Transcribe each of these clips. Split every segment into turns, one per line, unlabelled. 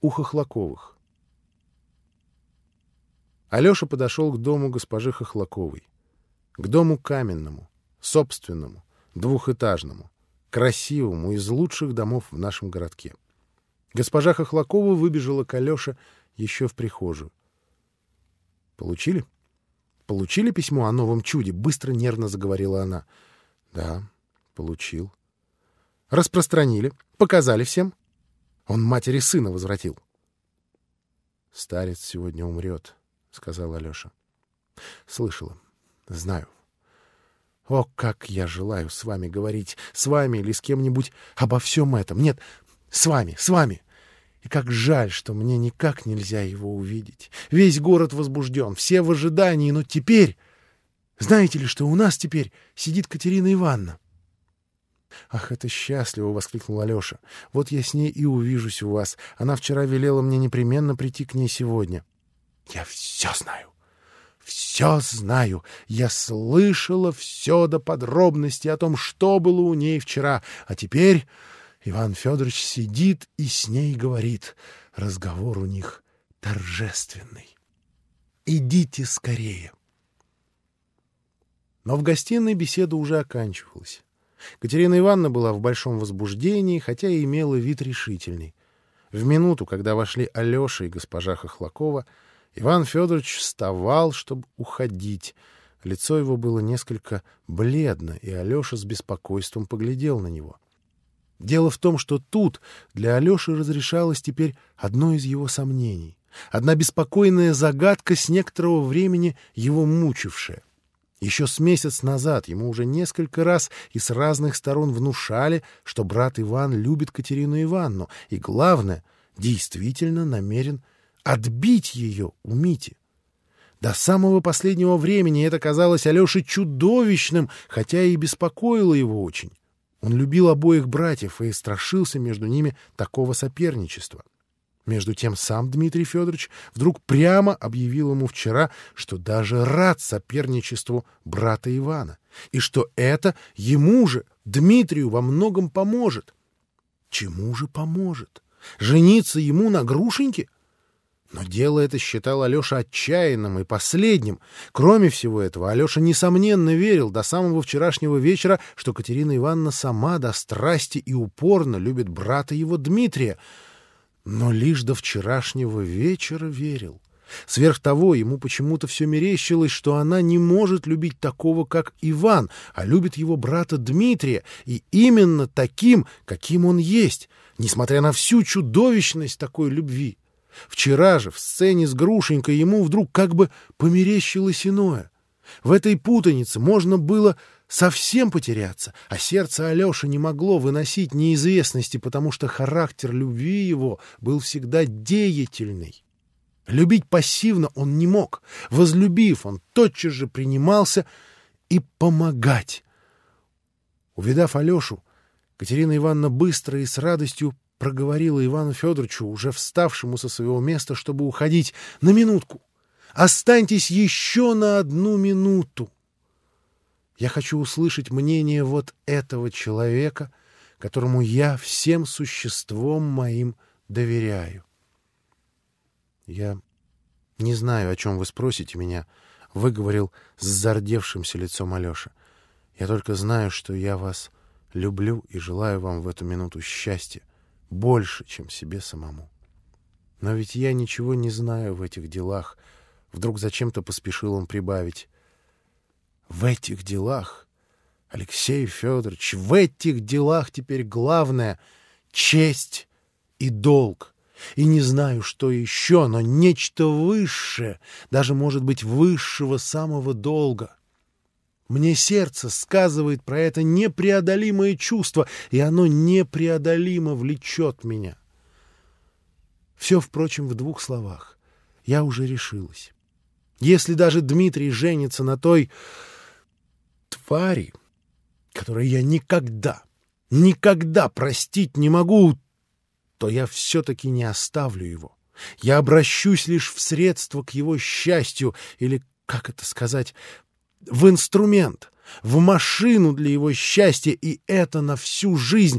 у Хохлаковых. Алеша подошел к дому госпожи Хохлаковой. К дому каменному, собственному, двухэтажному, красивому, из лучших домов в нашем городке. Госпожа Хохлакова выбежала к Алёше еще в прихожую. «Получили? Получили письмо о новом чуде?» — быстро, нервно заговорила она. «Да, получил». «Распространили? Показали всем?» «Он матери сына возвратил». «Старец сегодня умрет», — сказал Алеша. «Слышала. Знаю. О, как я желаю с вами говорить, с вами или с кем-нибудь обо всем этом. Нет, с вами, с вами. И как жаль, что мне никак нельзя его увидеть. Весь город возбужден, все в ожидании, но теперь... Знаете ли, что у нас теперь сидит Катерина Ивановна?» «Ах, это счастливо!» — воскликнул Алеша. «Вот я с ней и увижусь у вас. Она вчера велела мне непременно прийти к ней сегодня». «Я все знаю. Все знаю. Я слышала все до подробностей о том, что было у ней вчера. А теперь Иван Федорович сидит и с ней говорит. Разговор у них торжественный. Идите скорее». Но в гостиной беседа уже оканчивалась. Катерина Ивановна была в большом возбуждении, хотя и имела вид решительный. В минуту, когда вошли Алеша и госпожа Хохлакова, Иван Федорович вставал, чтобы уходить. Лицо его было несколько бледно, и Алеша с беспокойством поглядел на него. Дело в том, что тут для Алеши разрешалось теперь одно из его сомнений, одна беспокойная загадка, с некоторого времени его мучившая. Еще с месяц назад ему уже несколько раз и с разных сторон внушали, что брат Иван любит Катерину Ивановну и, главное, действительно намерен отбить ее у Мити. До самого последнего времени это казалось Алёше чудовищным, хотя и беспокоило его очень. Он любил обоих братьев и страшился между ними такого соперничества. Между тем сам Дмитрий Федорович вдруг прямо объявил ему вчера, что даже рад соперничеству брата Ивана, и что это ему же, Дмитрию, во многом поможет. Чему же поможет? Жениться ему на Грушеньке? Но дело это считал Алеша отчаянным и последним. Кроме всего этого, Алеша несомненно верил до самого вчерашнего вечера, что Катерина Ивановна сама до страсти и упорно любит брата его Дмитрия. Но лишь до вчерашнего вечера верил. Сверх того, ему почему-то все мерещилось, что она не может любить такого, как Иван, а любит его брата Дмитрия, и именно таким, каким он есть, несмотря на всю чудовищность такой любви. Вчера же в сцене с Грушенькой ему вдруг как бы померещилось иное. В этой путанице можно было совсем потеряться, а сердце Алёши не могло выносить неизвестности, потому что характер любви его был всегда деятельный. Любить пассивно он не мог. Возлюбив, он тотчас же принимался и помогать. Увидав Алёшу, Катерина Ивановна быстро и с радостью проговорила Ивану Федоровичу, уже вставшему со своего места, чтобы уходить: «На минутку! Останьтесь еще на 1 минуту! Я хочу услышать мнение вот этого человека, которому я всем существом моим доверяю». «Я не знаю, о чем вы спросите меня», — выговорил с зардевшимся лицом Алеша. «Я только знаю, что я вас люблю и желаю вам в эту минуту счастья больше, чем себе самому. Но ведь я ничего не знаю в этих делах». Вдруг зачем-то поспешил он прибавить: «В этих делах, Алексей Федорович, в этих делах теперь главное — честь и долг. И не знаю, что еще, но нечто высшее, даже, может быть, высшего самого долга. Мне сердце сказывает про это непреодолимое чувство, и оно непреодолимо влечет меня. Все, впрочем, в 2 словах. Я уже решилась. Если даже Дмитрий женится на той твари, которой я никогда простить не могу, то я все-таки не оставлю его. Я обращусь лишь в средство к его счастью, или, как это сказать, в инструмент. в машину для его счастья, и это на всю жизнь,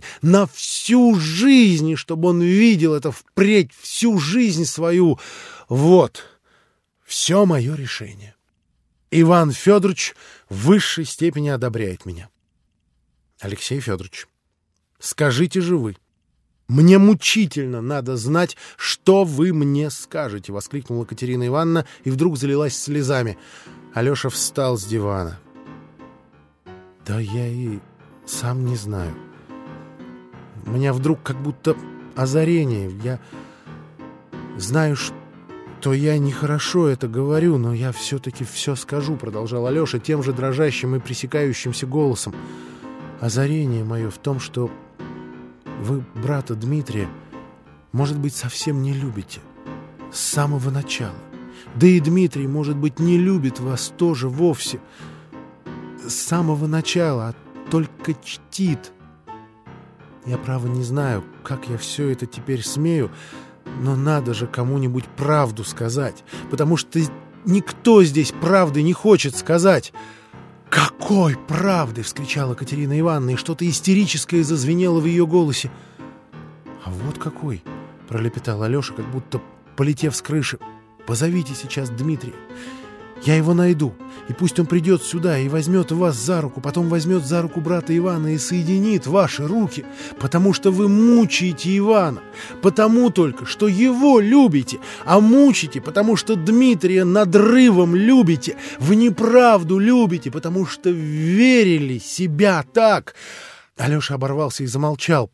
и чтобы он видел это впредь всю жизнь свою. Вот, все мое решение. Иван Федорович в высшей степени одобряет меня. Алексей Федорович, скажите же вы. «Мне мучительно надо знать, что вы мне скажете!» — воскликнула Катерина Ивановна и вдруг залилась слезами. Алеша встал с дивана. «Да я и сам не знаю. У меня вдруг как будто озарение. Я знаю, что я нехорошо это говорю, но я все-таки все скажу», — продолжал Алеша тем же дрожащим и пресекающимся голосом. «Озарение мое в том, что вы брата Дмитрия, может быть, совсем не любите. С самого начала. Да и Дмитрий, может быть, не любит вас тоже вовсе. С самого начала, а только чтит. Я, право, не знаю, как я все это теперь смею, но надо же кому-нибудь правду сказать, потому что никто здесь правды не хочет сказать». «Какой правды!» — вскричала Катерина Ивановна, и что-то истерическое зазвенело в ее голосе. «А вот какой!» — пролепетал Алеша, как будто полетев с крыши. «Позовите сейчас Дмитрия. Я его найду, и пусть он придет сюда и возьмет вас за руку, потом возьмет за руку брата Ивана и соединит ваши руки, потому что вы мучаете Ивана, потому только, что его любите, а мучите, потому что Дмитрия надрывом любите, вы неправду любите, потому что верили себя так». Алеша оборвался и замолчал.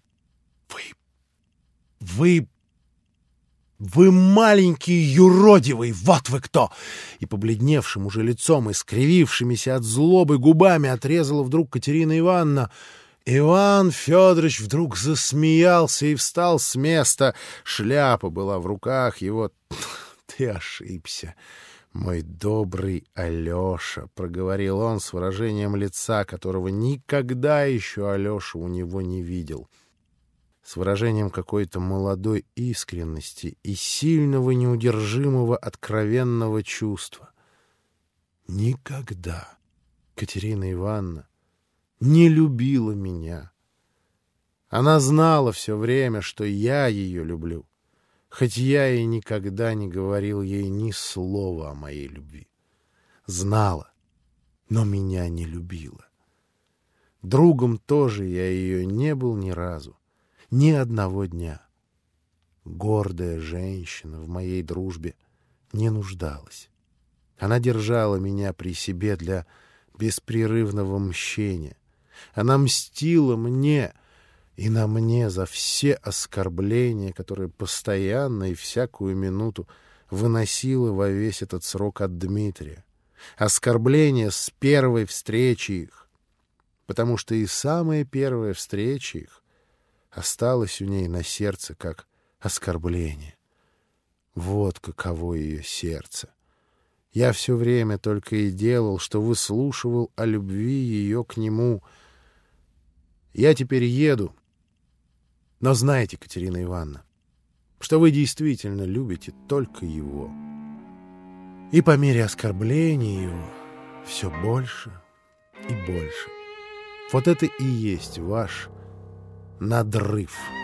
«Вы маленький юродивый, вот вы кто!» И побледневшим уже лицом и скривившимися от злобы губами отрезала вдруг Катерина Ивановна. Иван Федорович вдруг засмеялся и встал с места. Шляпа была в руках его. «Ты ошибся, мой добрый Алеша», — проговорил он с выражением лица, которого никогда еще Алеша у него не видел. С выражением какой-то молодой искренности и сильного, неудержимого, откровенного чувства. Никогда Катерина Ивановна не любила меня. Она знала все время, что я ее люблю, хоть я и никогда не говорил ей ни слова о моей любви. Знала, но меня не любила. Другом тоже я ее не был ни разу. Ни одного дня. Гордая женщина в моей дружбе не нуждалась. Она держала меня при себе для беспрерывного мщения. Она мстила мне и на мне за все оскорбления, которые постоянно и всякую минуту выносила во весь этот срок от Дмитрия. Оскорбления с первой встречи их, потому что и самая первая встреча их осталось у ней на сердце как оскорбление. Вот каково ее сердце. Я все время только и делал, что выслушивал о любви ее к нему. Я теперь еду. Но знаете, Катерина Ивановна, что вы действительно любите только его. И по мере оскорбления его все больше и больше. Вот это и есть ваш надрыв.